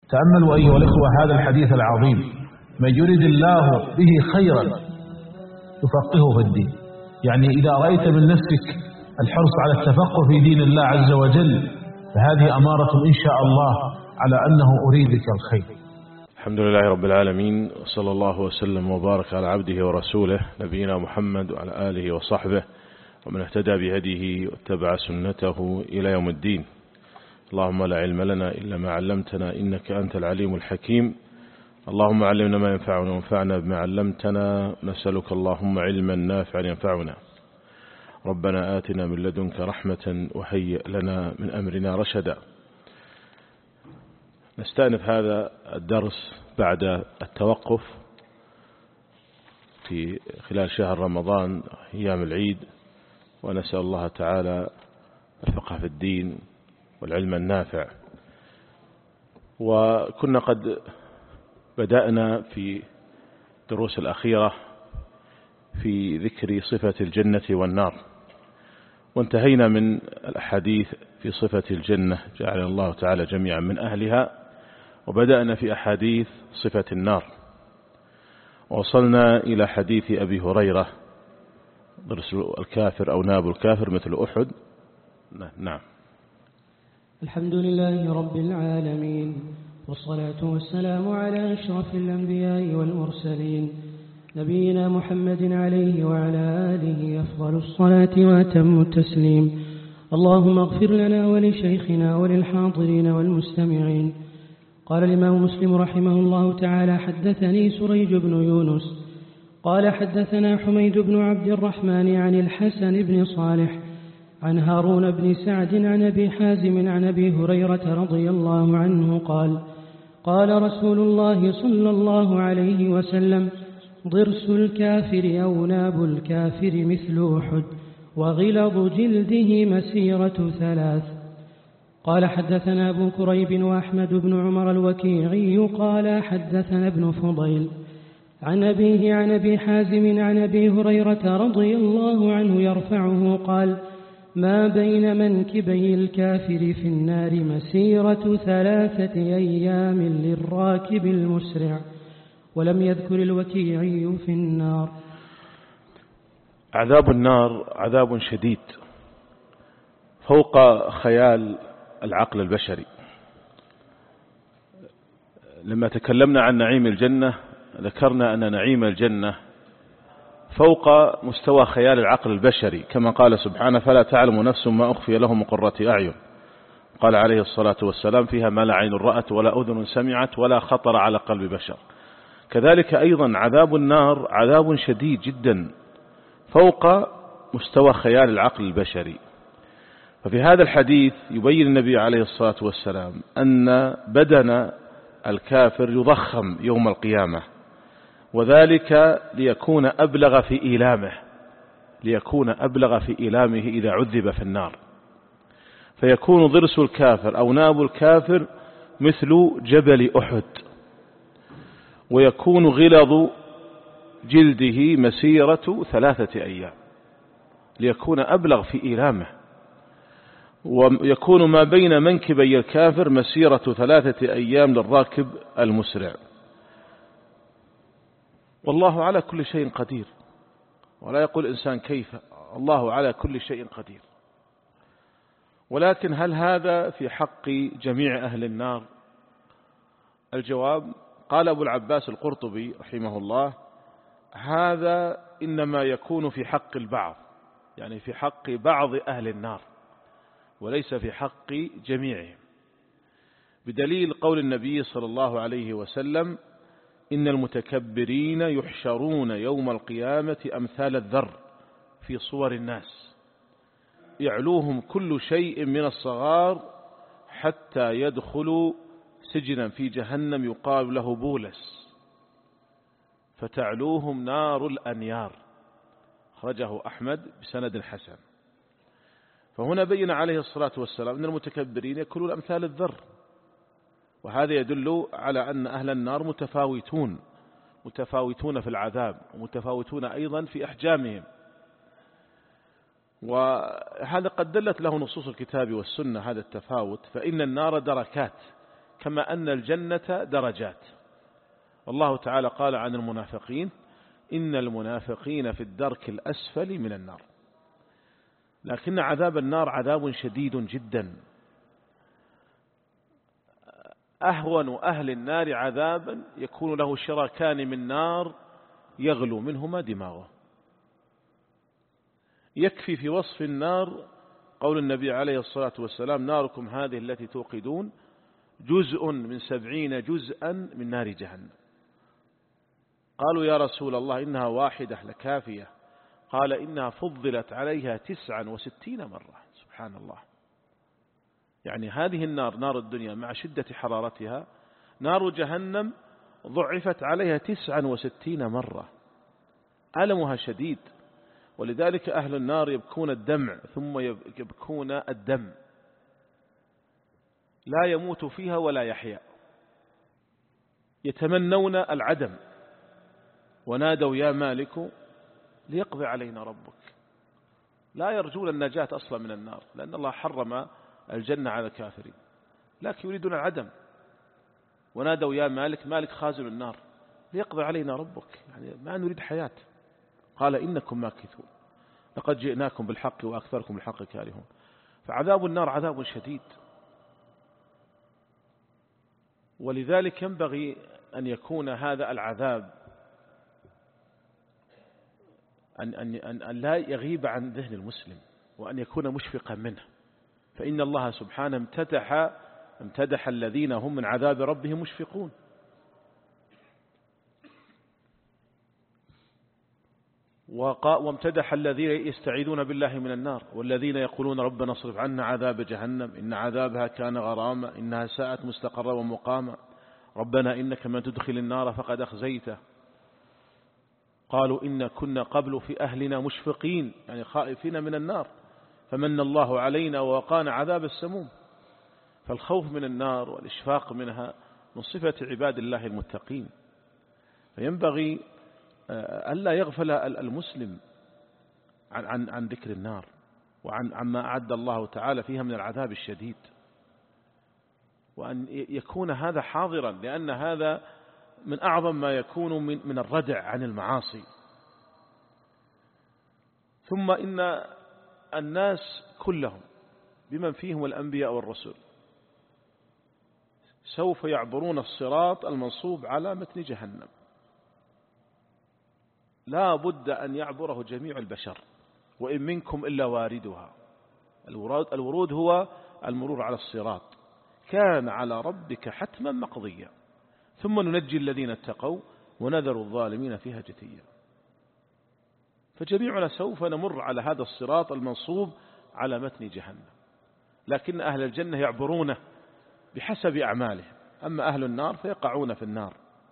تأملوا أيها الأخوة هذا الحديث العظيم: من يرد الله به خيرا يفقهه في الدين. يعني إذا رأيت من نفسك الحرص على التفقه في دين الله عز وجل فهذه أمارة إن شاء الله على أنه أريدك الخير. الحمد لله رب العالمين، وصلى الله وسلم وبارك على عبده ورسوله نبينا محمد وعلى آله وصحبه ومن اهتدى بهديه واتبع سنته إلى يوم الدين. اللهم لا علم لنا إلا ما علمتنا إنك أنت العليم الحكيم. اللهم علمنا ما ينفعنا وانفعنا بما علمتنا. نسألك اللهم علما نافعا ينفعنا. ربنا آتنا من لدنك رحمة وهيئ لنا من أمرنا رشدا. نستأنف هذا الدرس بعد التوقف في خلال شهر رمضان أيام العيد، ونسأل الله تعالى الفقه في الدين والعلم النافع. وكنا قد بدأنا في دروس الأخيرة في ذكر صفة الجنة والنار، وانتهينا من الأحاديث في صفة الجنة جعل الله تعالى جميعا من أهلها، وبدأنا في أحاديث صفة النار، ووصلنا إلى حديث أبي هريرة: ضرس الكافر أو ناب الكافر مثل أحد. نعم. الحمد لله رب العالمين، والصلاة والسلام على أشرف الأنبياء والمرسلين نبينا محمد عليه وعلى آله أفضل الصلاة وأتم التسليم. اللهم اغفر لنا ولشيخنا وللحاضرين والمستمعين. قال الإمام مسلم رحمه الله تعالى: حدثني سريج بن يونس قال حدثنا حميد بن عبد الرحمن عن الحسن بن صالح عن هارون بن سعد عن أبي حازم عن أبي هريرة رضي الله عنه قال: قال رسول الله صلى الله عليه وسلم: ضرس الكافر أو ناب الكافر مثل أحد، وغلظ جلده مسيرة 3. قال حدثنا أبو كريب وأحمد بن عمر الوكيعي قال حدثنا ابن فضيل عن أبيه عن أبي حازم عن أبي هريرة رضي الله عنه يرفعه قال: ما بين منكبي الكافر في النار مسيرة 3 أيام للراكب المسرع. ولم يذكر الوكيعي في النار. عذاب النار عذاب شديد فوق خيال العقل البشري. لما تكلمنا عن نعيم الجنة ذكرنا أن نعيم الجنة فوق مستوى خيال العقل البشري، كما قال سبحانه: فلا تعلم نفس ما أخفي لهم من قرة أعين. قال عليه الصلاة والسلام: فيها ما لا عين رأت ولا أذن سمعت ولا خطر على قلب بشر. كذلك أيضا عذاب النار عذاب شديد جدا فوق مستوى خيال العقل البشري. ففي هذا الحديث يبين النبي عليه الصلاة والسلام أن بدن الكافر يضخم يوم القيامة، وذلك ليكون أبلغ في إيلامه إذا عذب في النار. فيكون ضرس الكافر أو ناب الكافر مثل جبل أحد، ويكون غلظ جلده مسيرة 3 أيام ليكون أبلغ في إيلامه، ويكون ما بين منكبي الكافر مسيرة 3 أيام للراكب المسرع. والله على كل شيء قدير، ولا يقول إنسان كيف، الله على كل شيء قدير. ولكن هل هذا في حق جميع أهل النار؟ الجواب: قال أبو العباس القرطبي رحمه الله: هذا إنما يكون في حق البعض، يعني في حق بعض أهل النار، وليس في حق جميعهم، بدليل قول النبي صلى الله عليه وسلم: إن المتكبرين يحشرون يوم القيامة أمثال الذر في صور الناس، يعلوهم كل شيء من الصغار حتى يدخلوا سجنا في جهنم يقال له بولس، فتعلوهم نار الأنيار. خرجه أحمد بسند حسن. فهنا بين عليه الصلاة والسلام أن المتكبرين يكونون أمثال الذر، وهذا يدل على أن أهل النار متفاوتون في العذاب، ومتفاوتون أيضا في أحجامهم. وهذا قد دلت له نصوص الكتاب والسنة هذا التفاوت. فإن النار دركات، كما أن الجنة درجات. والله تعالى قال عن المنافقين: إن المنافقين في الدرك الأسفل من النار. لكن عذاب النار عذاب شديد جدا. أهون أهل النار عذابا يكون له شركان من نار يغلو منهما دماغه. يكفي في وصف النار قول النبي عليه الصلاة والسلام: ناركم هذه التي توقدون جزء من 70 جزءا من نار جهنم. قالوا: يا رسول الله إنها واحدة لكافية. قال: إنها فضلت عليها 69 مرة. سبحان الله. يعني هذه النار، نار الدنيا، مع شدة حرارتها، نار جهنم ضعفت عليها 69 مرة. ألمها شديد. ولذلك أهل النار يبكون الدمع ثم يبكون الدم، لا يموت فيها ولا يحيا، يتمنون العدم. ونادوا: يا مالك ليقضي علينا ربك. لا يرجون النجاة أصلا من النار، لأن الله حرم الجنة على الكافرين، لكن يريدون العدم. ونادوا: يا مالك، مالك خازن النار، ليقضي علينا ربك، يعني ما نريد حياة. قال: إنكم ماكثون، لقد جئناكم بالحق وأكثركم الحق كارهون. فعذاب النار عذاب شديد. ولذلك ينبغي أن يكون هذا العذاب أن لا يغيب عن ذهن المسلم، وأن يكون مشفقا منه. فإن الله سبحانه امتدح الذين هم من عذاب ربهم مشفقون. وامتدح الذين يستعيذون بالله من النار، والذين يقولون: ربنا اصرف عنا عذاب جهنم إن عذابها كان غراما إنها ساءت مستقرا ومقاما ربنا إنك من تدخل النار فقد أخزيته. قالوا: إن كنا قبل في أهلنا مشفقين، يعني خائفين من النار، فمن الله علينا ووقانا عذاب السموم. فالخوف من النار والإشفاق منها من صفة عباد الله المتقين. فينبغي ألا يغفل المسلم عن ذكر النار وعما أعد الله تعالى فيها من العذاب الشديد، وأن يكون هذا حاضرا، لأن هذا من أعظم ما يكون من الردع عن المعاصي. ثم إن الناس كلهم بمن فيهم الأنبياء والرسل سوف يعبرون الصراط المنصوب على متن جهنم، لا بد أن يعبره جميع البشر، وإن منكم إلا واردها. الورود هو المرور على الصراط، كان على ربك حتما مقضيا، ثم ننجي الذين اتقوا ونذر الظالمين فيها جثيا. فجميعنا سوف نمر على هذا الصراط المنصوب على متن جهنم، لكن أهل الجنة يعبرونه بحسب أعمالهم، أما أهل النار فيقعون في النار.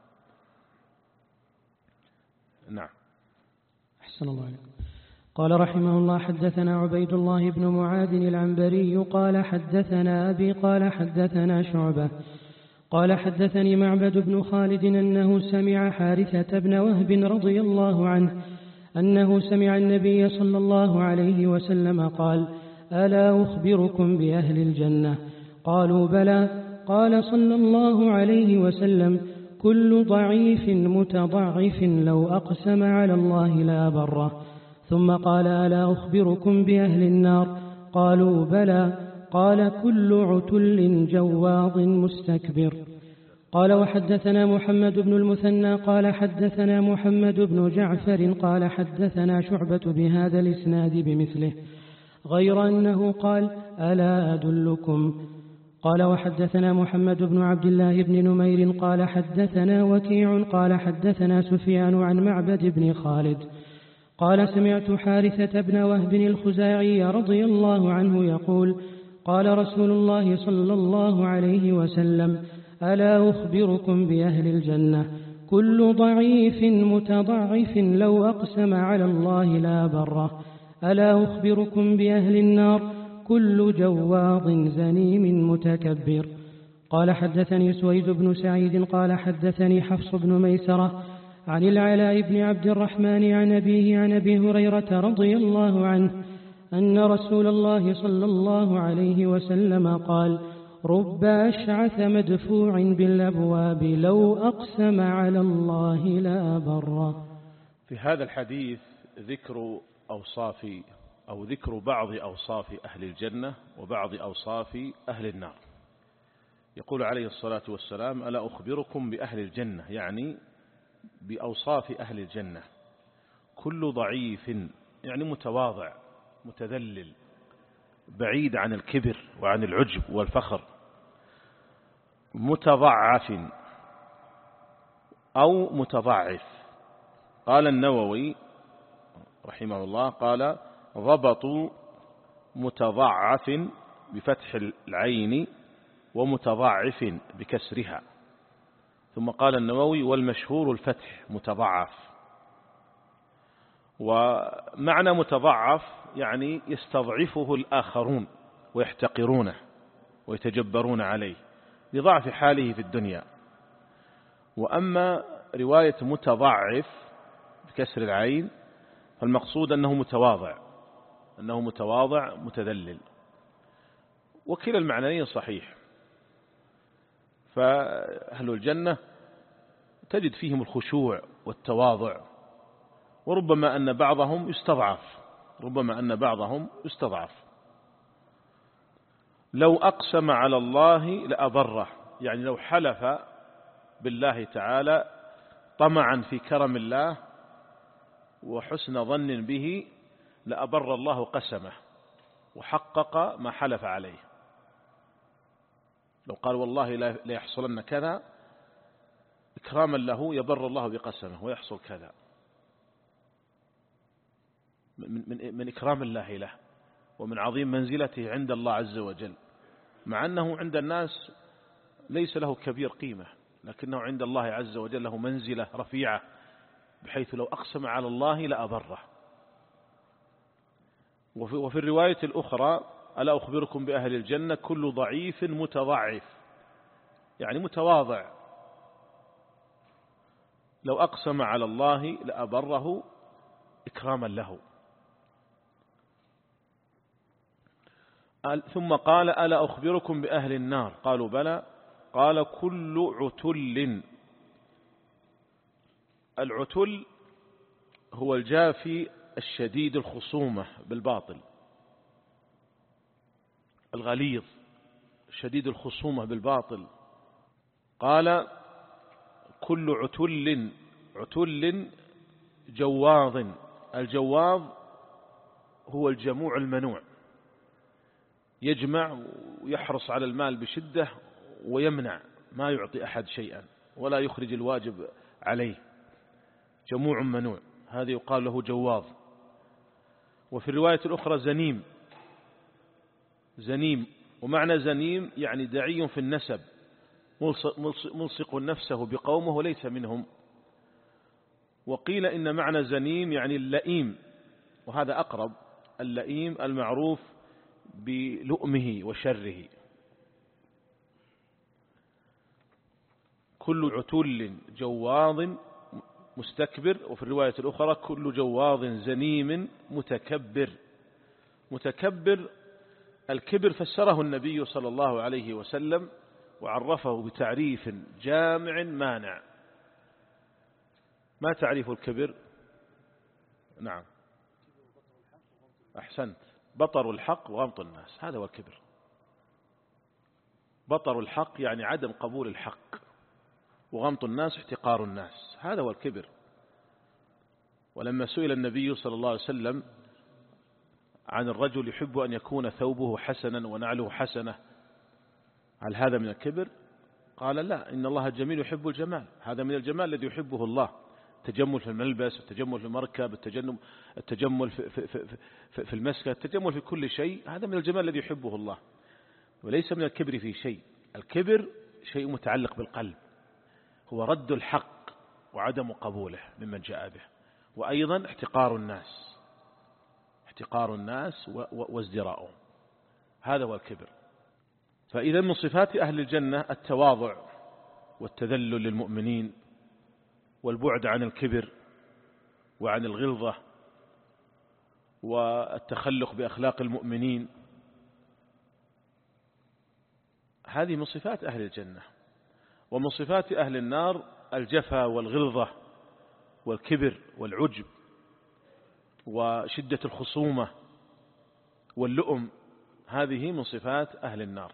نعم. أحسن الله عليكم. قال رحمه الله: حدثنا عبيد الله بن معاذ العنبري قال حدثنا أبي قال حدثنا شعبة قال حدثني معبد بن خالد أنه سمع حارثة بن وهب رضي الله عنه أنه سمع النبي صلى الله عليه وسلم قال: ألا أخبركم بأهل الجنة؟ قالوا: بلى. قال صلى الله عليه وسلم: كل ضعيف متضعف لو أقسم على الله لا بره. ثم قال: ألا أخبركم بأهل النار؟ قالوا: بلى. قال: كل عتل جواظ مستكبر. قال: وحدثنا محمد بن المثنى قال حدثنا محمد بن جعفر قال حدثنا شعبة بهذا الإسناد بمثله، غير أنه قال: ألا أدلكم؟ قال: وحدثنا محمد بن عبد الله بن نمير قال حدثنا وكيع قال حدثنا سفيان عن معبد بن خالد قال: سمعت حارثة بن وهب الخزاعي رضي الله عنه يقول: قال رسول الله صلى الله عليه وسلم: ألا أخبركم بأهل الجنة؟ كل ضعيف متضعف لو أقسم على الله لا بره. ألا أخبركم بأهل النار؟ كل جواظ زنيم متكبر. قال: حدثني سويد بن سعيد قال حدثني حفص بن ميسرة عن العلاء بن عبد الرحمن عن أبيه عن أبي هريرة رضي الله عنه أن رسول الله صلى الله عليه وسلم قال: رب أشعث مدفوع بالأبواب لو أقسم على الله لأبره. في هذا الحديث ذكر أوصاف أو ذكر بعض أوصاف أهل الجنة وبعض أوصاف أهل النار. يقول عليه الصلاة والسلام: ألا أخبركم بأهل الجنة، يعني بأوصاف أهل الجنة: كل ضعيف، يعني متواضع متذلل بعيد عن الكبر وعن العجب والفخر، متضعف أو متضعف. قال النووي رحمه الله قال: ضبطوا متضعف بفتح العين ومتضعف بكسرها. ثم قال النووي: والمشهور الفتح متضعف. ومعنى متضعف يعني يستضعفه الآخرون ويحتقرونه ويتجبرون عليه لضعف حاله في الدنيا. وأما رواية متضعف بكسر العين فالمقصود أنه متواضع متذلل، وكلا المعنيين صحيح. فأهل الجنة تجد فيهم الخشوع والتواضع، وربما أن بعضهم يستضعف. لو أقسم على الله لأبره، يعني لو حلف بالله تعالى طمعا في كرم الله وحسن ظن به لأبر الله قسمه وحقق ما حلف عليه. لو قال والله لا يحصلن كذا إكراما له يبر الله بقسمه ويحصل كذا، من إكرام الله له ومن عظيم منزلته عند الله عز وجل، مع أنه عند الناس ليس له كبير قيمة، لكنه عند الله عز وجل له منزلة رفيعة، بحيث لو أقسم على الله لأبره. وفي الرواية الأخرى: ألا أخبركم بأهل الجنة كل ضعيف متضعف، يعني متواضع لو أقسم على الله لأبره إكراما له. ثم قال: ألا أخبركم بأهل النار؟ قالوا بلى. قال: كل عتل. العتل هو الجافي الشديد الخصومة بالباطل، الغليظ شديد الخصومة بالباطل. قال: كل عتل جواظ. الجواظ هو الجموع المنوع، يجمع ويحرص على المال بشدة ويمنع، ما يعطي أحد شيئا ولا يخرج الواجب عليه، جموع منوع، هذا يقال له جواظ. وفي الرواية الأخرى زنيم، ومعنى زنيم يعني دعي في النسب، ملصق نفسه بقومه وليس منهم. وقيل إن معنى زنيم يعني اللئيم، وهذا أقرب، اللئيم المعروف بلؤمه وشره. كل عتل جواظ مستكبر. وفي الرواية الأخرى: كل جواظ زنيم متكبر. الكبر فسره النبي صلى الله عليه وسلم وعرفه بتعريف جامع مانع. ما تعريف الكبر؟ نعم، أحسنت، بطر الحق وغمط الناس، هذا هو الكبر. بطر الحق يعني عدم قبول الحق، وغمط الناس احتقار الناس، هذا هو الكبر. ولما سئل النبي صلى الله عليه وسلم عن الرجل يحب أن يكون ثوبه حسنا ونعله حسنة، هل هذا من الكبر؟ قال: لا، إن الله جميل يحب الجمال، هذا من الجمال الذي يحبه الله، التجمل في الملبس، التجمل في المركب، التجمل في المسكن، التجمل في كل شيء، هذا من الجمال الذي يحبه الله، وليس من الكبر في شيء. الكبر شيء متعلق بالقلب، هو رد الحق وعدم قبوله ممن جاء به، وأيضا احتقار الناس وازدراؤهم، هذا هو الكبر. فإذا من صفات أهل الجنة التواضع والتذلل للمؤمنين والبعد عن الكبر وعن الغلظة والتخلق بأخلاق المؤمنين. هذه من صفات أهل الجنة. ومن صفات أهل النار الجفا والغلظة والكبر والعجب وشدة الخصومة واللؤم، هذه من صفات أهل النار.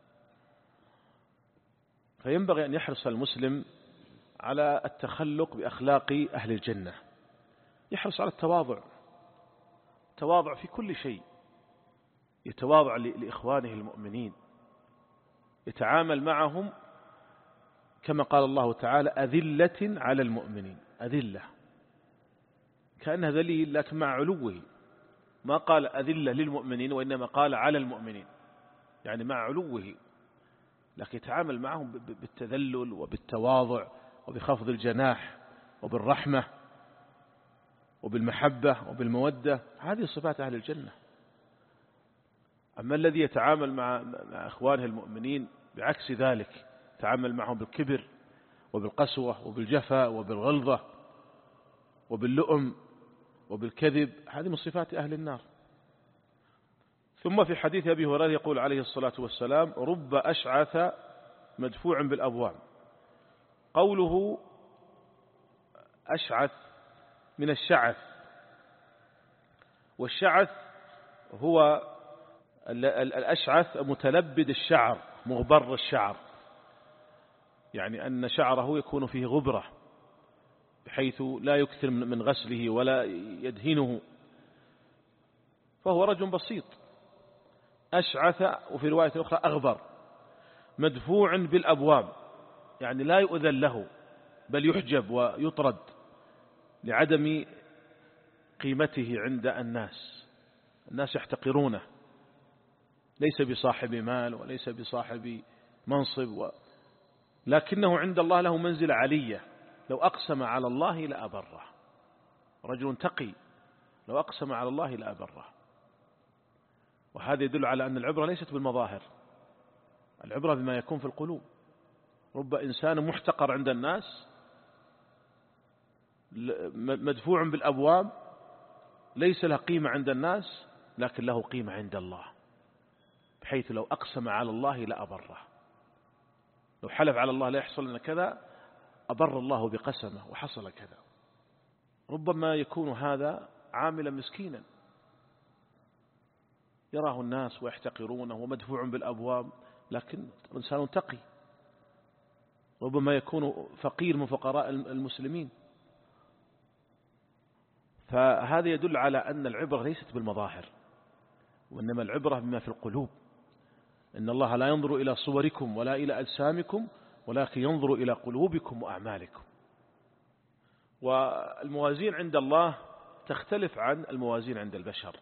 فينبغي أن يحرص المسلم على التخلق بأخلاق أهل الجنة، يحرص على التواضع في كل شيء، يتواضع لإخوانه المؤمنين، يتعامل معهم كما قال الله تعالى أذلة على المؤمنين، أذلة كأنها ذليل لكن مع علوه، ما قال أذلة للمؤمنين وإنما قال على المؤمنين، يعني مع علوه، لكن يتعامل معهم بالتذلل وبالتواضع وبخفض الجناح وبالرحمة وبالمحبة وبالمودة. هذه صفات أهل الجنة. أما الذي يتعامل مع أخوانه المؤمنين بعكس ذلك، يتعامل معهم بالكبر وبالقسوة وبالجفا وبالغلظة وباللؤم وبالكذب، هذه من صفات أهل النار. ثم في حديث أبي هريرة يقول عليه الصلاة والسلام: رب أشعث مدفوع بالأبواب. قوله أشعث من الشعث، والشعث هو الأشعث متلبد الشعر مغبر الشعر، يعني أن شعره يكون فيه غبرة بحيث لا يكثر من غسله ولا يدهنه، فهو رجل بسيط. أشعث، وفي رواية أخرى أغبر. مدفوع بالأبواب، يعني لا يؤذن له بل يحجب ويطرد لعدم قيمته عند الناس يحتقرونه، ليس بصاحب مال وليس بصاحب منصب، لكنه عند الله له منزلة علية، لو أقسم على الله لأبره. رجل تقي لو أقسم على الله لأبره. وهذا يدل على أن العبرة ليست بالمظاهر، العبرة بما يكون في القلوب. رب إنسان محتقر عند الناس مدفوع بالأبواب، ليس له قيمة عند الناس لكن له قيمة عند الله، بحيث لو أقسم على الله لأبره، لو حلف على الله لا يحصل لنا كذا أبر الله بقسمه وحصل كذا. ربما يكون هذا عاملا مسكينا يراه الناس ويحتقرونه ومدفوع بالأبواب، لكن إنسان تقي. ربما يكون فقير من فقراء المسلمين. فهذا يدل على أن العبرة ليست بالمظاهر، وإنما العبرة بما في القلوب. إن الله لا ينظر إلى صوركم ولا إلى أجسامكم ولكن ينظر إلى قلوبكم وأعمالكم. والموازين عند الله تختلف عن الموازين عند البشر.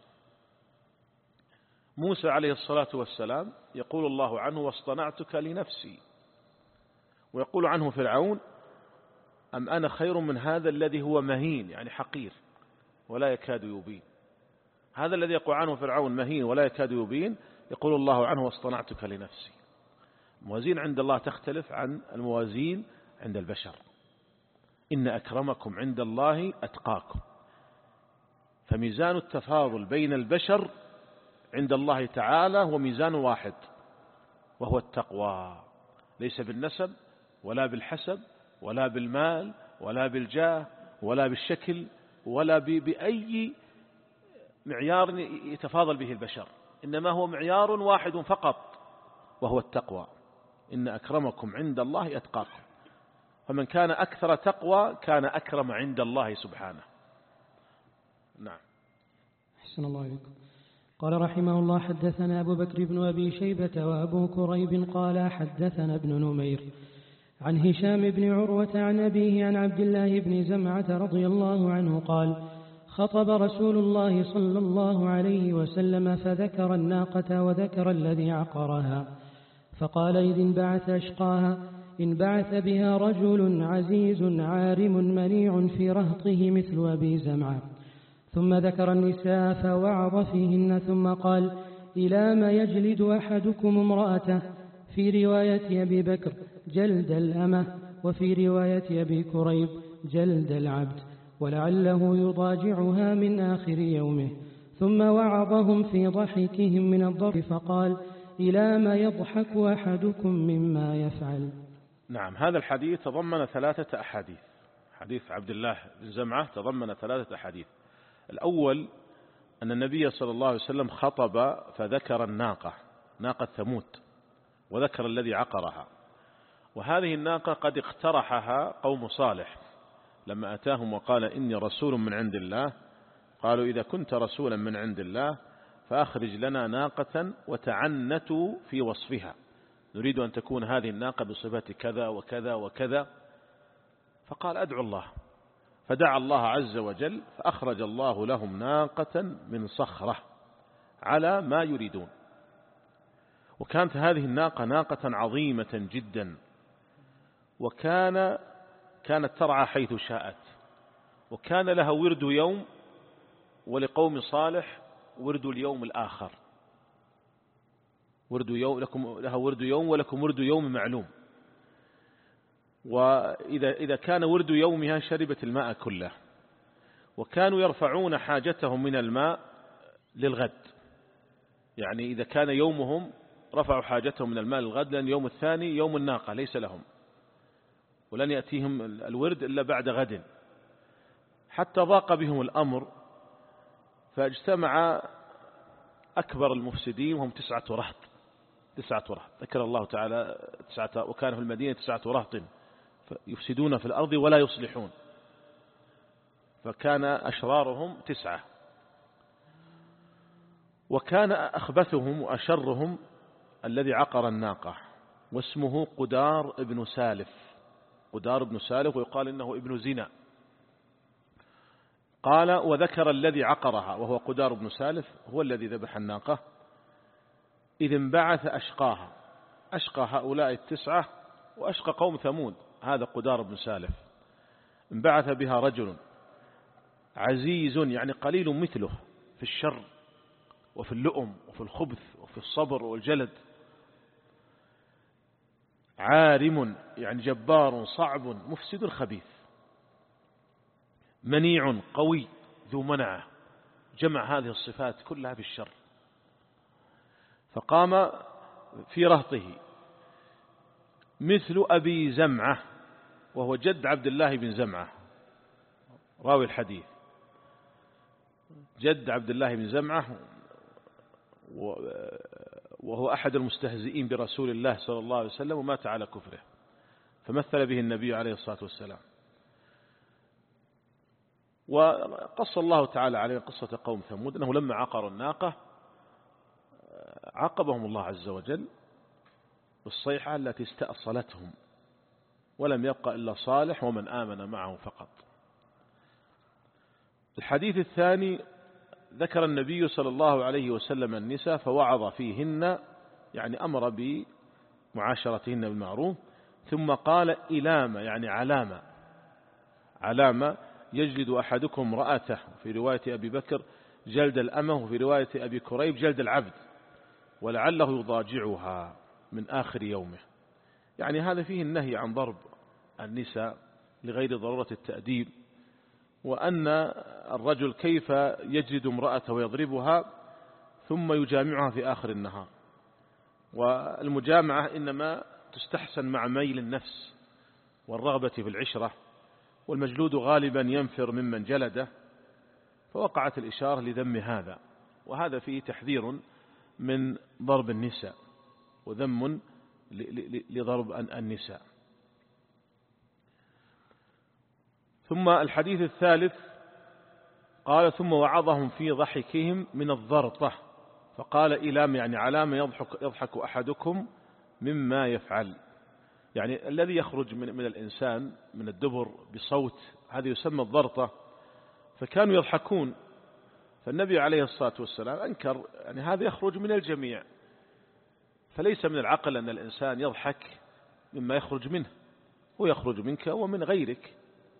موسى عليه الصلاة والسلام يقول الله عنه: واصطنعتك لنفسي. ويقول عنه فرعون: أم أنا خير من هذا الذي هو مهين، يعني حقير ولا يكاد يبين. هذا الذي يقول عنه فرعون مهين ولا يكاد يبين، يقول الله عنه: واصطنعتك لنفسي. الموازين عند الله تختلف عن الموازين عند البشر. إن أكرمكم عند الله أتقاكم. فميزان التفاضل بين البشر عند الله تعالى هو ميزان واحد، وهو التقوى، ليس بالنسب ولا بالحسب ولا بالمال ولا بالجاه ولا بالشكل ولا بأي معيار يتفاضل به البشر، إنما هو معيار واحد فقط، وهو التقوى. إن أكرمكم عند الله أتقاكم. فمن كان أكثر تقوى كان أكرم عند الله سبحانه. نعم. أحسن الله إليكم. قال رحمه الله: حدثنا أبو بكر بن أبي شيبة وأبو كريب قال حدثنا ابن نمير عن هشام بن عروة عن أبيه عن عبد الله بن زمعة رضي الله عنه قال: خطب رسول الله صلى الله عليه وسلم فذكر الناقة وذكر الذي عقرها، فقال: إذ انبعث أشقاها انبعث بها رجل عزيز عارم منيع في رهطه مثل أبي زمعة. ثم ذكر النساء فوعظ فيهن، ثم قال: إلى ما يجلد أحدكم امرأته، في رواية أبي بكر جلد الأمة، وفي رواية أبي كريب جلد العبد، ولعله يضاجعها من آخر يومه. ثم وعظهم في ضحكهم من الضرب فقال: إلى ما يضحك أحدكم مما يفعل. نعم، هذا الحديث تضمن 3 أحاديث. حديث عبد الله بن زمعة تضمن 3 أحاديث. الأول أن النبي صلى الله عليه وسلم خطب فذكر الناقة، ناقة ثمود، وذكر الذي عقرها. وهذه الناقة قد اقترحها قوم صالح لما أتاهم وقال إني رسول من عند الله، قالوا إذا كنت رسولا من عند الله فأخرج لنا ناقة وتعنتوا في وصفها، نريد أن تكون هذه الناقة بصفة كذا وكذا وكذا. فقال أدعو الله، فدعا الله عز وجل فأخرج الله لهم ناقة من صخرة على ما يريدون. وكانت هذه الناقة ناقة عظيمة جدا، كانت ترعى حيث شاءت، وكان لها ورد يوم، ولقوم صالح ورد اليوم الآخر. لها ورد يوم ولكم ورد يوم معلوم. وإذا كان ورد يومها شربت الماء كله. وكانوا يرفعون حاجتهم من الماء للغد، يعني إذا كان يومهم رفعوا حاجتهم من الماء للغد، لأن يوم الثاني يوم الناقة ليس لهم، ولن يأتيهم الورد إلا بعد غد. حتى ضاق بهم الأمر، فاجتمع أكبر المفسدين وهم 9 رهط. ذكر الله تعالى 9، وكان في المدينة 9 رهط يفسدون في الأرض ولا يصلحون، فكان أشرارهم 9. وكان أخبثهم وأشرهم الذي عقر الناقة، واسمه قدار ابن سالف، ويقال إنه ابن زنا. قال وذكر الذي عقرها وهو قدار بن سالف هو الذي ذبح الناقة، إذ انبعث أشقاها، أشقى هؤلاء 9 وأشقى قوم ثمود هذا قدار بن سالف. انبعث بها رجل عزيز، يعني قليل مثله في الشر وفي اللؤم وفي الخبث وفي الصبر والجلد، عارم يعني جبار صعب مفسد خبيث، منيع قوي ذو منعة، جمع هذه الصفات كلها في الشر. فقام في رهطه مثل أبي زمعة، وهو جد عبد الله بن زمعة راوي الحديث، جد عبد الله بن زمعة، وهو أحد المستهزئين برسول الله صلى الله عليه وسلم، ومات على كفره، فمثل به النبي عليه الصلاة والسلام. وقص الله تعالى عليه قصة قوم ثمود أنه لما عقروا الناقة عاقبهم الله عز وجل بالصيحة التي استأصلتهم، ولم يبقى إلا صالح ومن آمن معه فقط. الحديث الثاني ذكر النبي صلى الله عليه وسلم النساء فوعظ فيهن، يعني أمر بمعاشرتهن بالمعروف، ثم قال إلام يعني علامة يجلد أحدكم امرأته، في رواية أبي بكر جلد الأمة، وفي رواية أبي كريب جلد العبد، ولعله يضاجعها من آخر يومه. يعني هذا فيه النهي عن ضرب النساء لغير ضرورة التأديب، وأن الرجل كيف يجلد امرأته ويضربها ثم يجامعها في آخر النهار. والمجامعة إنما تستحسن مع ميل النفس والرغبة في العشرة، والمجلود غالبا ينفر ممن جلده، فوقعت الإشارة لذم هذا. وهذا فيه تحذير من ضرب النساء وذم لضرب النساء. ثم الحديث الثالث قال ثم وعظهم في ضحكهم من الضرطة، فقال إلام يعني علامة يضحك أحدكم مما يفعل، يعني الذي يخرج من الإنسان من الدبر بصوت، هذا يسمى الضرطة. فكانوا يضحكون، فالنبي عليه الصلاة والسلام أنكر يعني هذا يخرج من الجميع، فليس من العقل أن الإنسان يضحك مما يخرج منه، هو يخرج منك ومن غيرك.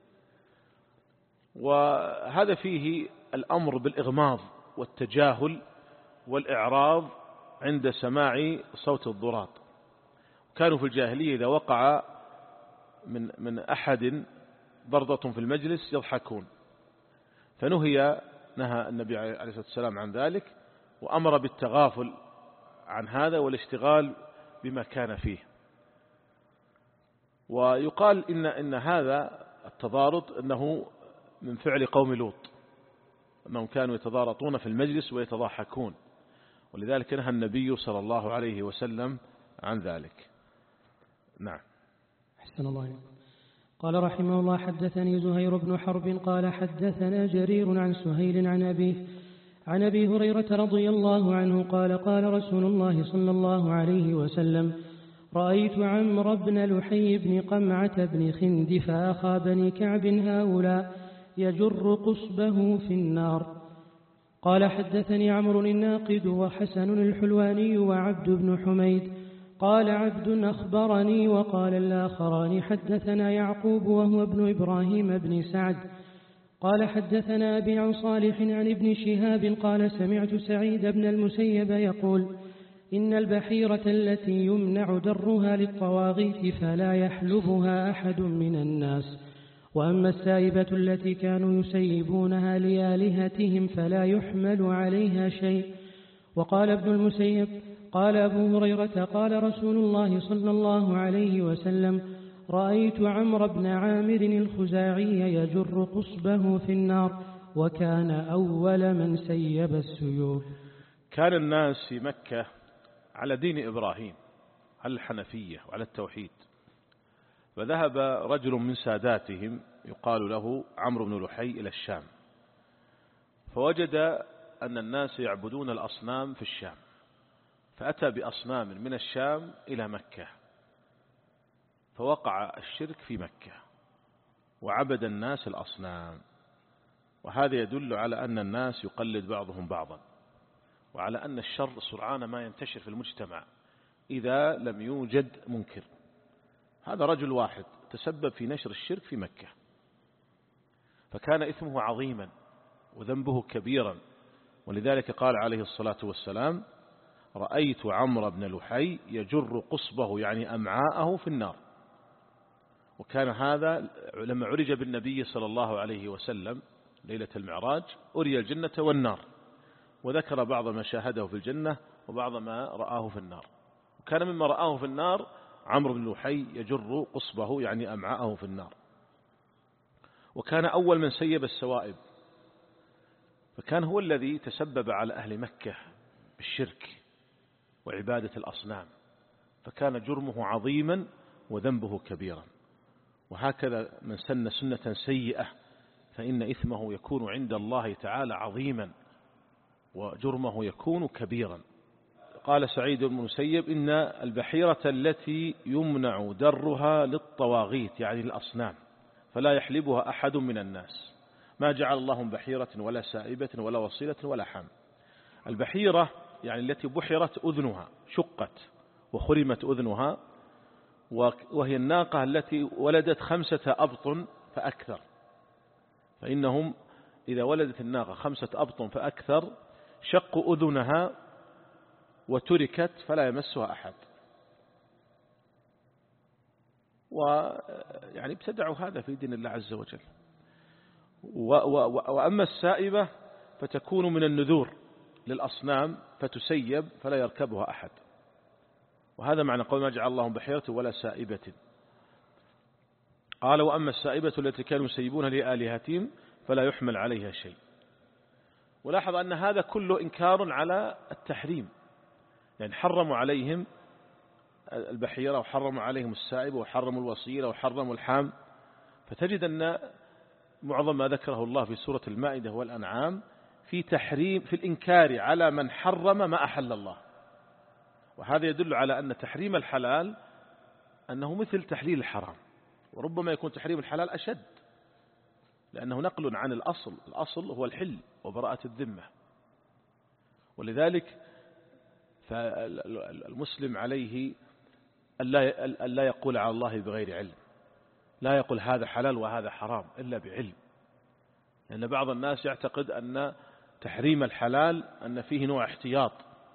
وهذا فيه الأمر بالإغماض والتجاهل والإعراض عند سماع صوت الضراط. كانوا في الجاهلية إذا وقع من أحد ضرضة في المجلس يضحكون، نهى النبي عليه الصلاة والسلام عن ذلك، وأمر بالتغافل عن هذا والاشتغال بما كان فيه. ويقال إن هذا التضارط أنه من فعل قوم لوط، أنهم كانوا يتضارطون في المجلس ويتضاحكون، ولذلك نهى النبي صلى الله عليه وسلم عن ذلك. نعم. أحسن الله عليك. قال رحمه الله: حدثني زهير بن حرب قال حدثنا جرير عن سهيل عن أبي هريرة رضي الله عنه قال: قال رسول الله صلى الله عليه وسلم: رأيت عمرو بن لحي بن قمعة بن خندف أخا بني كعب هؤلاء يجر قصبه في النار. قال: حدثني عمرو الناقد وحسن الحلواني وعبد بن حميد. قال عبد: أخبرني. وقال الآخران: حدثنا يعقوب وهو ابن إبراهيم بن سعد قال: حدثنا أبي عن صالح عن ابن شهاب قال: سمعت سعيد بن المسيب يقول: إن البحيرة التي يمنع درها للطواغيت فلا يحلبها أحد من الناس، وأما السائبة التي كانوا يسيبونها لآلهتهم فلا يحمل عليها شيء. وقال ابن المسيب: قال أبو هريرة: قال رسول الله صلى الله عليه وسلم: رأيت عمرو بن عامر الخزاعي يجر قصبه في النار، وكان أول من سيب السيوف. كان الناس في مكة على دين إبراهيم، على الحنفية وعلى التوحيد، فذهب رجل من ساداتهم يقال له عمرو بن لحي إلى الشام، فوجد أن الناس يعبدون الأصنام في الشام، فأتى بأصنام من الشام إلى مكة، فوقع الشرك في مكة وعبد الناس الأصنام. وهذا يدل على أن الناس يقلد بعضهم بعضا، وعلى أن الشر سرعان ما ينتشر في المجتمع إذا لم يوجد منكر. هذا رجل واحد تسبب في نشر الشرك في مكة، فكان إثمه عظيما وذنبه كبيرا، ولذلك قال عليه الصلاة والسلام: رأيت عمرو بن لحي يجر قصبه يعني أمعاءه في النار. وكان هذا لما عرج بالنبي صلى الله عليه وسلم ليلة المعراج أري الجنة والنار، وذكر بعض ما شاهده في الجنة وبعض ما رآه في النار. وكان مما رآه في النار عمرو بن لحي يجر قصبه يعني أمعاءه في النار، وكان أول من سيب السوائب، فكان هو الذي تسبب على أهل مكة بالشرك وعبادة الأصنام، فكان جرمه عظيما وذنبه كبيرا. وهكذا من سن سنة سيئة فإن إثمه يكون عند الله تعالى عظيما وجرمه يكون كبيرا. قال سعيد بن المسيب: إن البحيرة التي يمنع درها للطواغيت يعني الأصنام فلا يحلبها أحد من الناس، ما جعل الله بحيرة ولا سائبة ولا وصيلة ولا حام. البحيرة يعني التي بحرت أذنها، شقت وخرمت أذنها، وهي الناقة التي ولدت 5 أبط فأكثر، فإنهم إذا ولدت الناقة 5 أبط فأكثر شقوا أذنها وتركت فلا يمسها أحد. ويعني ابتدعوا هذا في دين الله عز وجل. وأما السائبة فتكون من النذور للأصنام فتسيب فلا يركبها أحد، وهذا معنى قول ما جعل الله بحيرة ولا سائبة. قال: وأما السائبة التي كانوا يسيبونها لآلهتهم فلا يحمل عليها شيء. ولاحظ أن هذا كله إنكار على التحريم، يعني حرموا عليهم البحيرة وحرموا عليهم السائبة وحرموا الوصيلة وحرموا الحام. فتجد أن معظم ما ذكره الله في سورة المائدة والأنعام في تحريم، في الإنكار على من حرم ما أحل الله. وهذا يدل على أن تحريم الحلال أنه مثل تحليل الحرام، وربما يكون تحريم الحلال أشد، لأنه نقل عن الأصل. الأصل هو الحل وبراءة الذمة. ولذلك فالمسلم عليه ألا يقول على الله بغير علم، لا يقول هذا حلال وهذا حرام إلا بعلم، لأن بعض الناس يعتقد أن تحريم الحلال أن فيه نوع احتياط،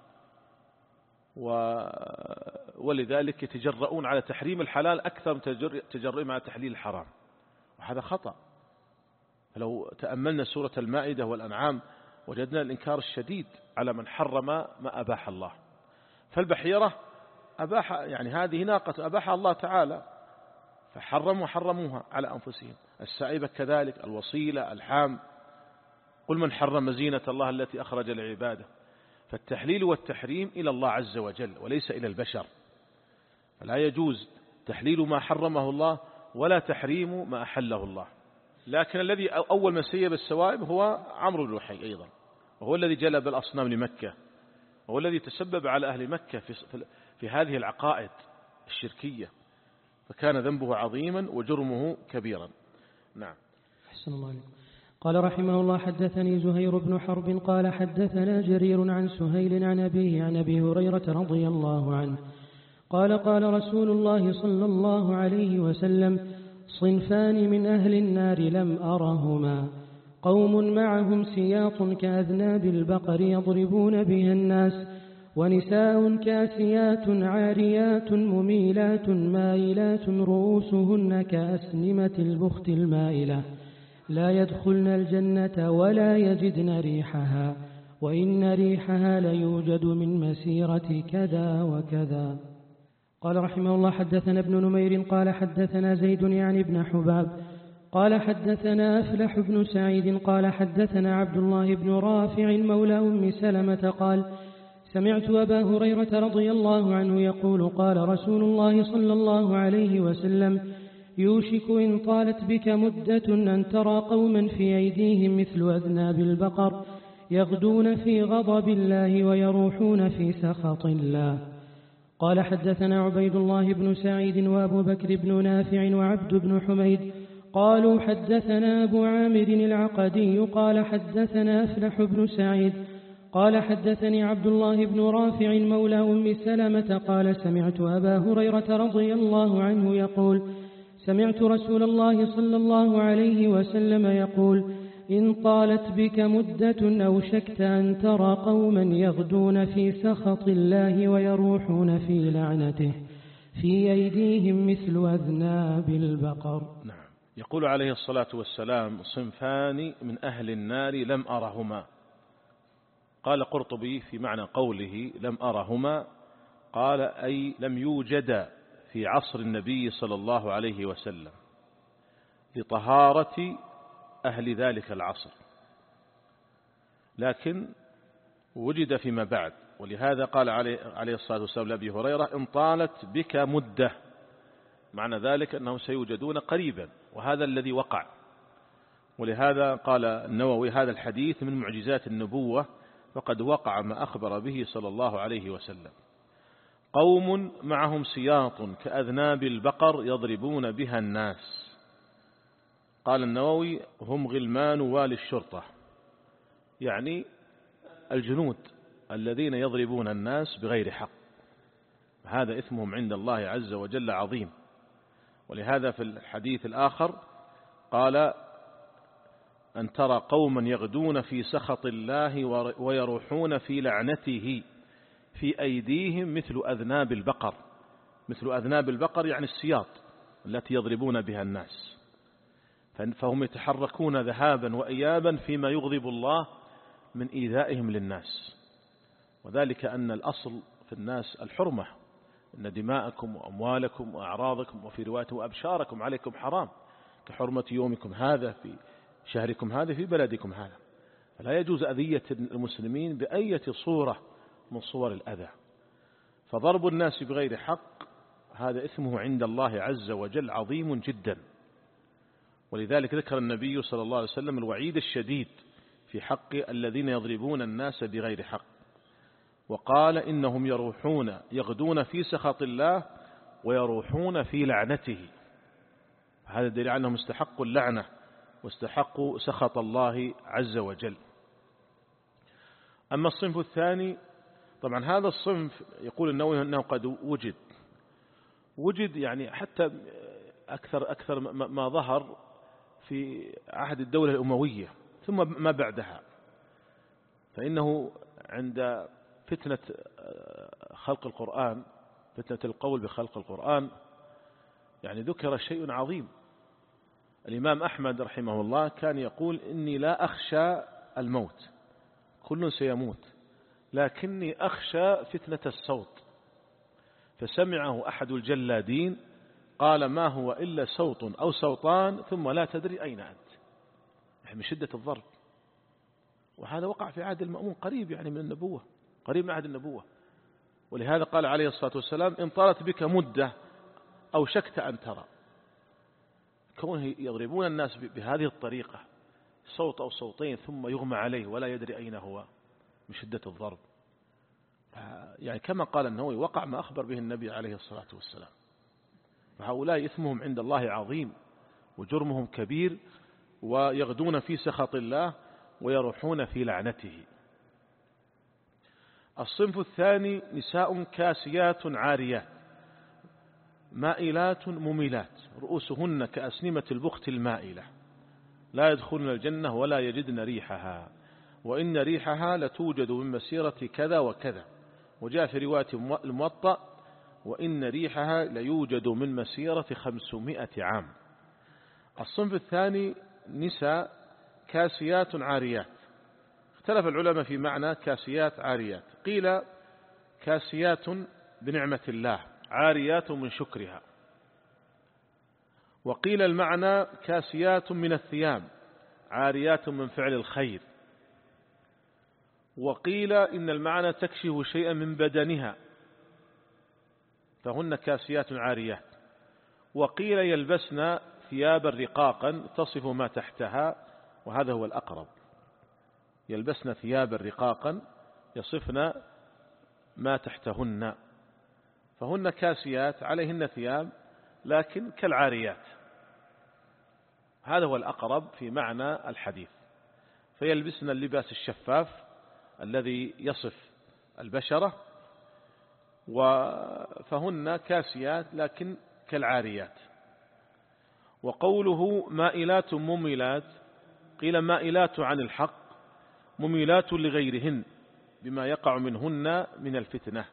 ولذلك يتجرؤون على تحريم الحلال أكثر من تجرؤهم على تحليل الحرام، وهذا خطأ. فلو تأملنا سورة المائدة والأنعام وجدنا الإنكار الشديد على من حرم ما أباح الله. فالبحيرة أباح يعني هذه ناقة أباحها الله تعالى فحرموها على أنفسهم. السائبة كذلك، الوصيلة، الحام. قل من حرم زينة الله التي أخرج لعباده. فالتحليل والتحريم إلى الله عز وجل وليس إلى البشر، فلا يجوز تحليل ما حرمه الله ولا تحريم ما أحله الله. لكن الذي أول من سيب السوائب هو عمرو بن لحي أيضا، وهو الذي جلب الأصنام لمكة، وهو الذي تسبب على أهل مكة في هذه العقائد الشركية، فكان ذنبه عظيما وجرمه كبيرا. نعم. أحسن الله عليكم. قال رحمه الله: حدثني زهير بن حرب قال حدثنا جرير عن سهيل عن أبيه عن أبي هريرة رضي الله عنه قال: قال رسول الله صلى الله عليه وسلم: صنفان من أهل النار لم أرهما، قوم معهم سياط كأذناب البقر يضربون بها الناس، ونساء كاسيات عاريات مميلات مائلات رؤوسهن كأسنمة البخت المائلة، لا يدخلن الجنة ولا يجدن ريحها، وإن ريحها ليوجد من مسيرة كذا وكذا. قال رحمه الله: حدثنا ابن نمير قال حدثنا زيد يعني ابن حباب قال حدثنا أفلح بن سعيد قال حدثنا عبد الله بن رافع مولى أم سلمة قال: سمعت أبا هريرة رضي الله عنه يقول: قال رسول الله صلى الله عليه وسلم: يوشك إن طالت بك مدة أن ترى قوما في أيديهم مثل أذناب البقر يغدون في غضب الله ويروحون في سخط الله. قال حدثنا عبيد الله بن سعيد وأبو بكر بن نافع وعبد بن حميد قالوا حدثنا أبو عامر العقدي قال حدثنا أفلح بن سعيد قال حدثني عبد الله بن رافع مولى أم سلمة قال: سمعت أبا هريرة رضي الله عنه يقول: سمعت رسول الله صلى الله عليه وسلم يقول: إن طالت بك مدة أوشكت أن ترى قوما يغدون في سخط الله ويروحون في لعنته في أيديهم مثل أذناب البقر. نعم. يقول عليه الصلاة والسلام: صنفان من أهل النار لم أرهما. قال قرطبي في معنى قوله لم أرهما، قال أي لم يوجد في عصر النبي صلى الله عليه وسلم لطهارة أهل ذلك العصر، لكن وجد فيما بعد. ولهذا قال عليه الصلاة والسلام لأبي هريرة: إن طالت بك مدة، معنى ذلك أنهم سيوجدون قريبا، وهذا الذي وقع. ولهذا قال النووي: هذا الحديث من معجزات النبوة، فقد وقع ما أخبر به صلى الله عليه وسلم. قوم معهم سياط كأذناب البقر يضربون بها الناس. قال النووي: هم غلمان والي الشرطة، يعني الجنود الذين يضربون الناس بغير حق، هذا إثمهم عند الله عز وجل عظيم. ولهذا في الحديث الآخر قال: أن ترى قوما يغدون في سخط الله ويروحون في لعنته في أيديهم مثل أذناب البقر. مثل أذناب البقر يعني السياط التي يضربون بها الناس، فهم يتحركون ذهابا وإيابا فيما يغضب الله من إيذائهم للناس. وذلك أن الأصل في الناس الحرمة، إن دماءكم وأموالكم وأعراضكم وفي رواية وأبشاركم عليكم حرام، كحرمة يومكم هذا في شهركم هذا في بلدكم هذا. فلا يجوز أذية المسلمين بأية صورة من صور الأذى. فضرب الناس بغير حق هذا إثمه عند الله عز وجل عظيم جدا. ولذلك ذكر النبي صلى الله عليه وسلم الوعيد الشديد في حق الذين يضربون الناس بغير حق، وقال: إنهم يغدون في سخط الله ويروحون في لعنته. هذا دليل أنهم استحقوا اللعنة واستحقوا سخط الله عز وجل. أما الصنف الثاني، طبعا هذا الصنف يقول النووي أنه قد وجد يعني حتى أكثر ما ظهر في عهد الدولة الأموية ثم ما بعدها. فإنه عند فتنة خلق القرآن، فتنة القول بخلق القرآن، يعني ذكر شيء عظيم. الإمام أحمد رحمه الله كان يقول: إني لا أخشى الموت، كل سيموت، لكني أخشى فتنة الصوت، فسمعه أحد الجلادين قال ما هو إلا صوت أو صوتان ثم لا تدري أين أنت، يعني من شدة الضرب. وهذا وقع في عهد المأمون قريب يعني من النبوة، قريب من عهد النبوة. ولهذا قال عليه الصلاة والسلام إن طالت بك مدة أو شكت أن ترى. كونه يضربون الناس بهذه الطريقة، صوت أو صوتين ثم يغمى عليه ولا يدري أين هو من شدة الضرب. يعني كما قال النووي وقع ما أخبر به النبي عليه الصلاة والسلام. فهؤلاء إثمهم عند الله عظيم وجرمهم كبير، ويغدون في سخط الله ويروحون في لعنته. الصنف الثاني نساء كاسيات عاريات مائلات مميلات رؤوسهن كأسنمة البخت المائلة لا يدخلن الجنة ولا يجدن ريحها وإن ريحها لتوجد من مسيرة كذا وكذا. وجاء في رواية الموطأ وإن ريحها ليوجد من مسيرة 500 عام. الصنف الثاني نساء كاسيات عاريات. اختلف العلماء في معنى كاسيات عاريات، قيل كاسيات بنعمة الله عاريات من شكرها، وقيل المعنى كاسيات من الثياب عاريات من فعل الخير، وقيل إن المعنى تكشف شيئا من بدنها فهن كاسيات عاريات، وقيل يلبسن ثيابا رقاقا تصف ما تحتها، وهذا هو الأقرب، يلبسن ثيابا رقاقا يصفن ما تحتهن، فهن كاسيات عليهن ثياب لكن كالعاريات. هذا هو الأقرب في معنى الحديث. فيلبسن اللباس الشفاف الذي يصف البشرة، فهن كاسيات لكن كالعاريات. وقوله مائلات مميلات قيل مائلات عن الحق مميلات لغيرهن بما يقع منهن من الفتنة.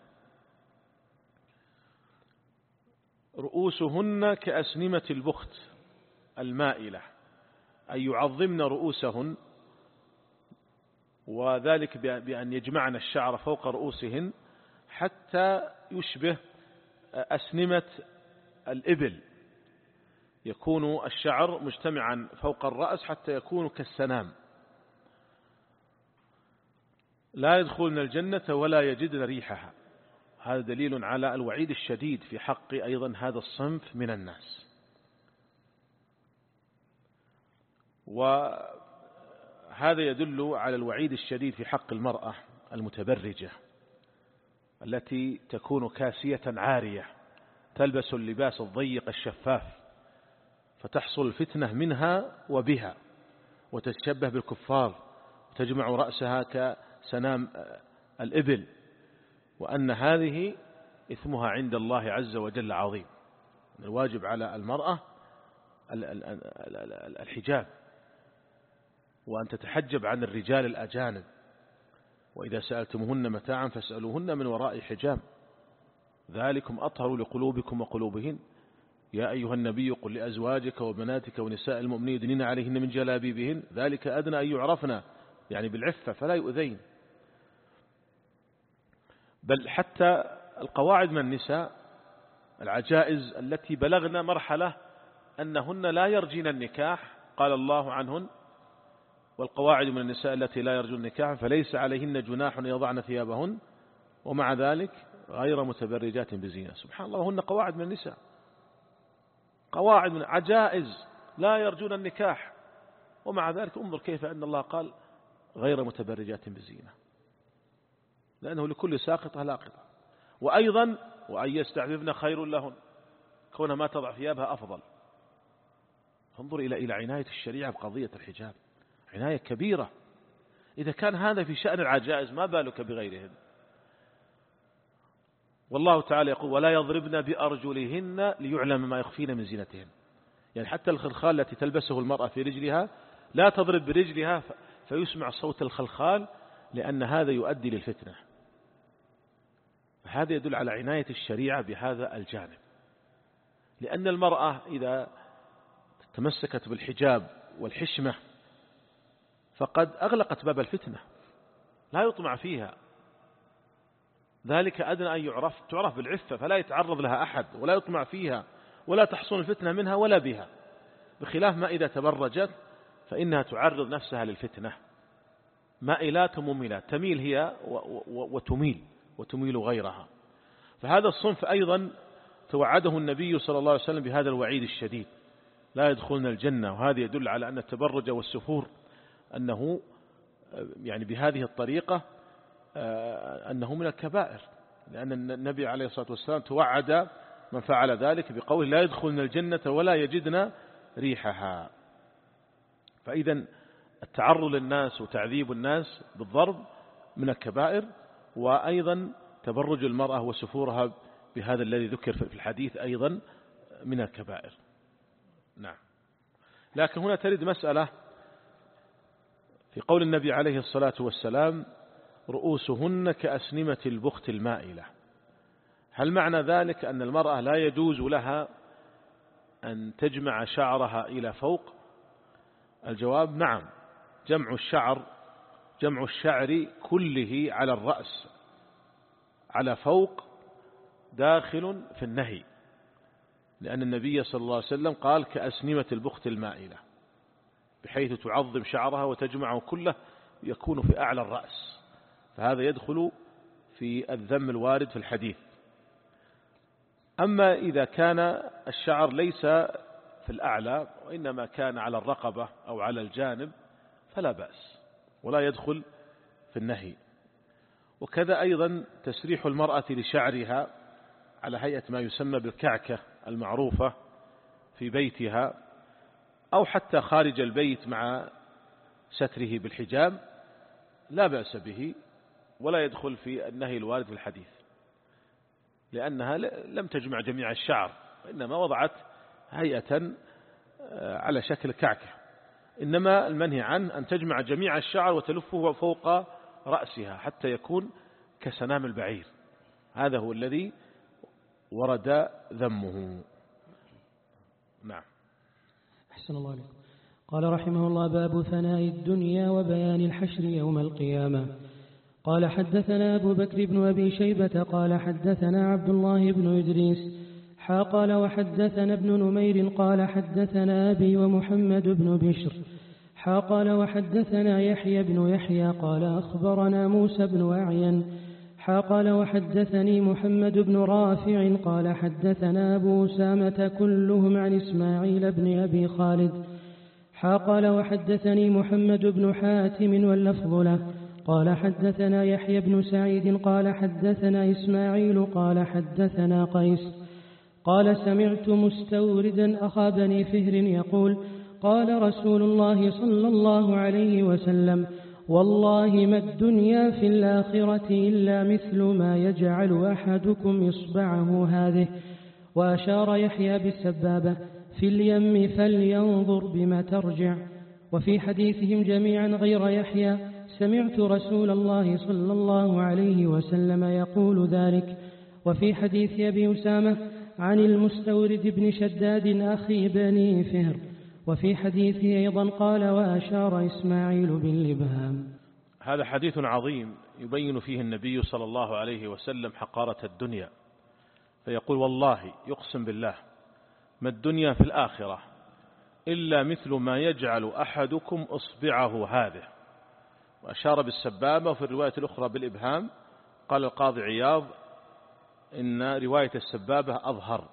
رؤوسهن كأسنمة البخت المائلة أي يعظمن رؤوسهن، وذلك بأن يجمعن الشعر فوق رؤوسهن حتى يشبه أسنمة الإبل، يكون الشعر مجتمعا فوق الرأس حتى يكون كالسنام. لا يدخلن الجنة ولا يجدن ريحها. هذا دليل على الوعيد الشديد في حق أيضا هذا الصنف من الناس. وهذا يدل على الوعيد الشديد في حق المرأة المتبرجة التي تكون كاسية عارية تلبس اللباس الضيق الشفاف، فتحصل الفتنة منها وبها وتتشبه بالكفار وتجمع رأسها كسنام الإبل، وأن هذه إثمها عند الله عز وجل عظيم. الواجب على المرأة الحجاب، وأن تتحجب عن الرجال الأجانب، وإذا سألتمهن متاعا فاسألوهن من وراء حجاب ذلكم أطهر لقلوبكم وقلوبهن. يا أيها النبي قل لأزواجك وبناتك ونساء المؤمنين يدنين عليهن من جلابيبهن ذلك أدنى أن يعرفن، يعني بالعفة فلا يؤذين. بل حتى القواعد من النساء العجائز التي بلغن مرحلة أنهن لا يرجين النكاح قال الله عنهن والقواعد من النساء التي لا يرجون النكاح فليس عليهن جناح يضعن ثيابهن ومع ذلك غير متبرجات بزينة. سبحان الله، هن قواعد من النساء، قواعد من عجائز لا يرجون النكاح، ومع ذلك انظر كيف أن الله قال غير متبرجات بزينة، لأنه لكل ساقطة لاقطة. وأيضا وأن يستعففن خير لهن، كون ما تضع ثيابها أفضل. فانظر إلى عناية الشريعة بقضية الحجاب، عناية كبيرة. إذا كان هذا في شأن العجائز ما بالك بغيرهن. والله تعالى يقول ولا يضربن بأرجلهن ليعلم ما يخفين من زينتهن، يعني حتى الخلخال التي تلبسه المرأة في رجلها لا تضرب برجلها فيسمع صوت الخلخال، لأن هذا يؤدي للفتنة. هذا يدل على عناية الشريعة بهذا الجانب، لأن المرأة إذا تمسكت بالحجاب والحشمة فقد أغلقت باب الفتنة، لا يطمع فيها. ذلك أدنى أن تعرف بالعفة، فلا يتعرض لها أحد ولا يطمع فيها ولا تحصل الفتنة منها ولا بها، بخلاف ما إذا تبرجت فإنها تعرض نفسها للفتنة. مائلات مميلات، تميل هي وتميل غيرها. فهذا الصنف أيضا توعده النبي صلى الله عليه وسلم بهذا الوعيد الشديد، لا يدخلن الجنة. وهذا يدل على أن التبرج والسفور أنه يعني بهذه الطريقة أنه من الكبائر، لأن النبي عليه الصلاة والسلام توعد من فعل ذلك بقوله لا يدخلن الجنة ولا يجدن ريحها. فإذا التعرض للناس وتعذيب الناس بالضرب من الكبائر، وأيضا تبرج المرأة وسفورها بهذا الذي ذكر في الحديث أيضا من الكبائر. نعم. لكن هنا ترد مسألة في قول النبي عليه الصلاة والسلام رؤوسهن كأسنمة البخت المائلة، هل معنى ذلك أن المرأة لا يجوز لها أن تجمع شعرها إلى فوق؟ الجواب نعم، جمع الشعر كله على الرأس على فوق داخل في النهي، لأن النبي صلى الله عليه وسلم قال كأسنمة البخت المائلة، بحيث تعظم شعرها وتجمعه كله يكون في أعلى الرأس، فهذا يدخل في الذم الوارد في الحديث. أما إذا كان الشعر ليس في الأعلى وإنما كان على الرقبة أو على الجانب فلا بأس ولا يدخل في النهي. وكذا أيضا تسريح المرأة لشعرها على هيئة ما يسمى بالكعكة المعروفة في بيتها أو حتى خارج البيت مع ستره بالحجاب لا بأس به ولا يدخل في النهي الوارد في الحديث، لأنها لم تجمع جميع الشعر، وإنما وضعت هيئة على شكل كعكة. إنما المنهي عنه أن تجمع جميع الشعر وتلفه فوق رأسها حتى يكون كسنام البعير، هذا هو الذي ورد ذمه. نعم. أحسن الله عليكم. قال رحمه الله: باب ثناء الدنيا وبيان الحشر يوم القيامة. قال حدثنا أبو بكر بن أبي شيبة قال حدثنا عبد الله بن إدريس قال وحدثنا ابن نمير قال حدثنا أبي ومحمد بن بشر قال وحدثنا يحيى بن يحيى قال أخبرنا موسى بن أعين قال وحدثني محمد بن رافع قال حدثنا أبو أسامة كلهم عن إسماعيل بن أبي خالد قال وحدثني محمد بن حاتم واللفظ له قال حدثنا يحيى بن سعيد قال حدثنا إسماعيل قال حدثنا قيس قال سمعت مستوردا أخا بني فهر يقول قال رسول الله صلى الله عليه وسلم والله ما الدنيا في الآخرة إلا مثل ما يجعل أحدكم إصبعه هذه، وأشار يحيى بالسبابة في اليم فلينظر بما ترجع. وفي حديثهم جميعا غير يحيى سمعت رسول الله صلى الله عليه وسلم يقول ذلك. وفي حديث أبي أسامة عن المستورد بن شداد أخي بني فهر، وفي حديثه أيضا قال وأشار إسماعيل بالإبهام. هذا حديث عظيم يبين فيه النبي صلى الله عليه وسلم حقارة الدنيا، فيقول والله يقسم بالله ما الدنيا في الآخرة إلا مثل ما يجعل أحدكم إصبعه هذه، وأشار بالسبابة، وفي الرواية الأخرى بالإبهام. قال القاضي عياض إن رواية السبابة أظهر،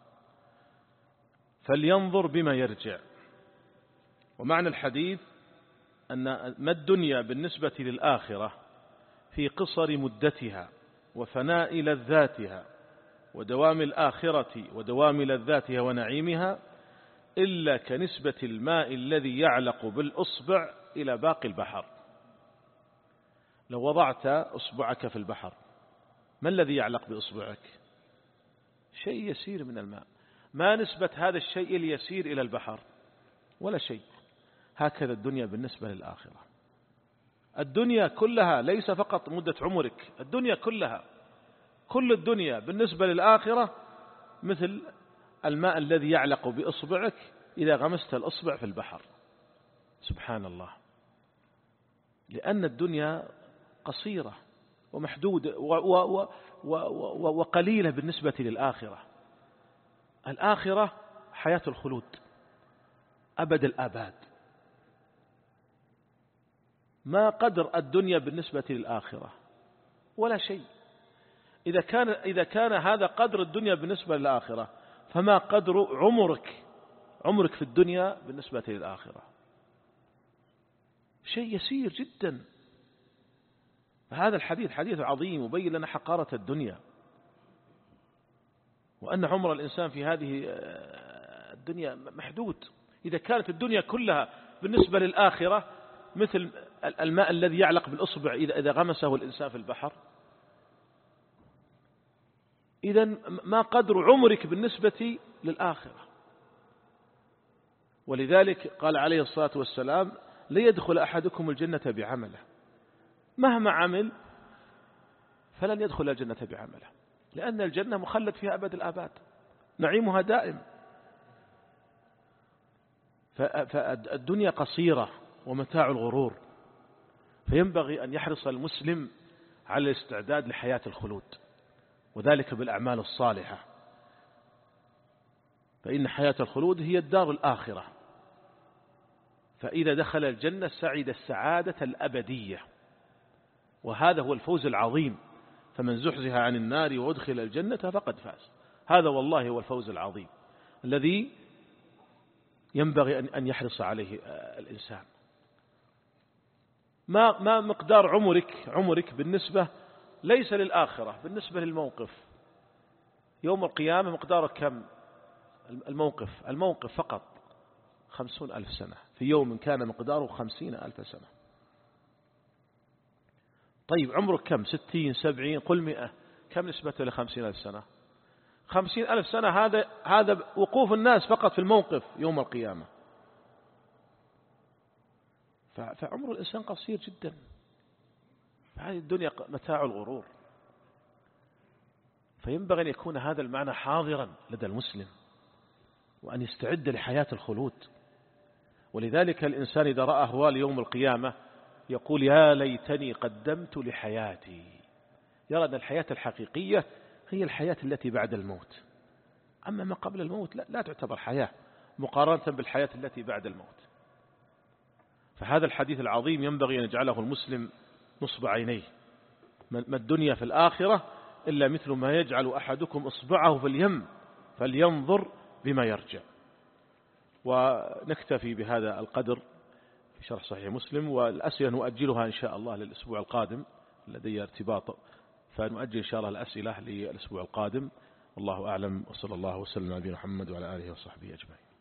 فلينظر بما يرجع. ومعنى الحديث أن ما الدنيا بالنسبة للآخرة في قصر مدتها وفناء لذاتها ودوام الآخرة ودوام لذاتها ونعيمها إلا كنسبة الماء الذي يعلق بالأصبع إلى باقي البحر. لو وضعت أصبعك في البحر ما الذي يعلق بأصبعك؟ شيء يسير من الماء، ما نسبة هذا الشيء اليسير إلى البحر؟ ولا شيء. هكذا الدنيا بالنسبة للآخرة. الدنيا كلها ليس فقط مدة عمرك، الدنيا كلها، كل الدنيا بالنسبة للآخرة مثل الماء الذي يعلق بإصبعك إذا غمست الأصبع في البحر. سبحان الله. لأن الدنيا قصيرة ومحدودة وقليلة بالنسبة للآخرة. الآخرة حياة الخلود أبد الآباد. ما قدر الدنيا بالنسبة للآخرة؟ ولا شيء. إذا كان هذا قدر الدنيا بالنسبة للآخرة، فما قدر عمرك في الدنيا بالنسبة للآخرة؟ شيء يسير جدا. هذا الحديث حديث عظيم يبين لنا حقارة الدنيا، وأن عمر الإنسان في هذه الدنيا محدود. إذا كانت الدنيا كلها بالنسبة للآخرة مثل الماء الذي يعلق بالأصبع إذا غمسه الإنسان في البحر، إذن ما قدر عمرك بالنسبة للآخرة؟ ولذلك قال عليه الصلاة والسلام: ليدخل أحدكم الجنة بعمله، مهما عمل فلن يدخل الجنة بعمله، لأن الجنة مخلد فيها أبد الآباد، نعيمها دائم. فالدنيا قصيرة ومتاع الغرور، فينبغي أن يحرص المسلم على الاستعداد لحياة الخلود، وذلك بالأعمال الصالحة، فإن حياة الخلود هي الدار الآخرة. فإذا دخل الجنة سعد السعادة الأبدية، وهذا هو الفوز العظيم. فمن زحزح عن النار وادخل الجنة فقد فاز. هذا والله هو الفوز العظيم الذي ينبغي أن يحرص عليه الإنسان. ما مقدار عمرك بالنسبة ليس للآخرة، بالنسبة للموقف يوم القيامة مقداره كم؟ الموقف فقط 50,000 سنة، في يوم كان مقداره 50,000 سنة. طيب عمرك كم؟ 60 70 قل 100، كم نسبة ل50,000 سنة؟ 50,000 سنة هذا وقوف الناس فقط في الموقف يوم القيامة. فعمر الإنسان قصير جدا. هذه الدنيا متاع الغرور، فينبغي أن يكون هذا المعنى حاضرا لدى المسلم، وأن يستعد لحياة الخلود. ولذلك الإنسان إذا رأى أهوال يوم القيامة يقول: يا ليتني قدمت لحياتي. يرى أن الحياة الحقيقية هي الحياة التي بعد الموت، أما ما قبل الموت لا تعتبر حياة مقارنة بالحياة التي بعد الموت. فهذا الحديث العظيم ينبغي أن يجعله المسلم نصب عينيه. ما الدنيا في الآخرة إلا مثل ما يجعل أحدكم إصبعه في اليم فلينظر بما يرجع. ونكتفي بهذا القدر في شرح صحيح مسلم، والأسئلة نؤجلها إن شاء الله للأسبوع القادم، لدي ارتباط، فنؤجل إن شاء الله الأسئلة للأسبوع القادم. والله أعلم، وصلى الله وسلم على نبينا محمد وعلى آله وصحبه أجمعين.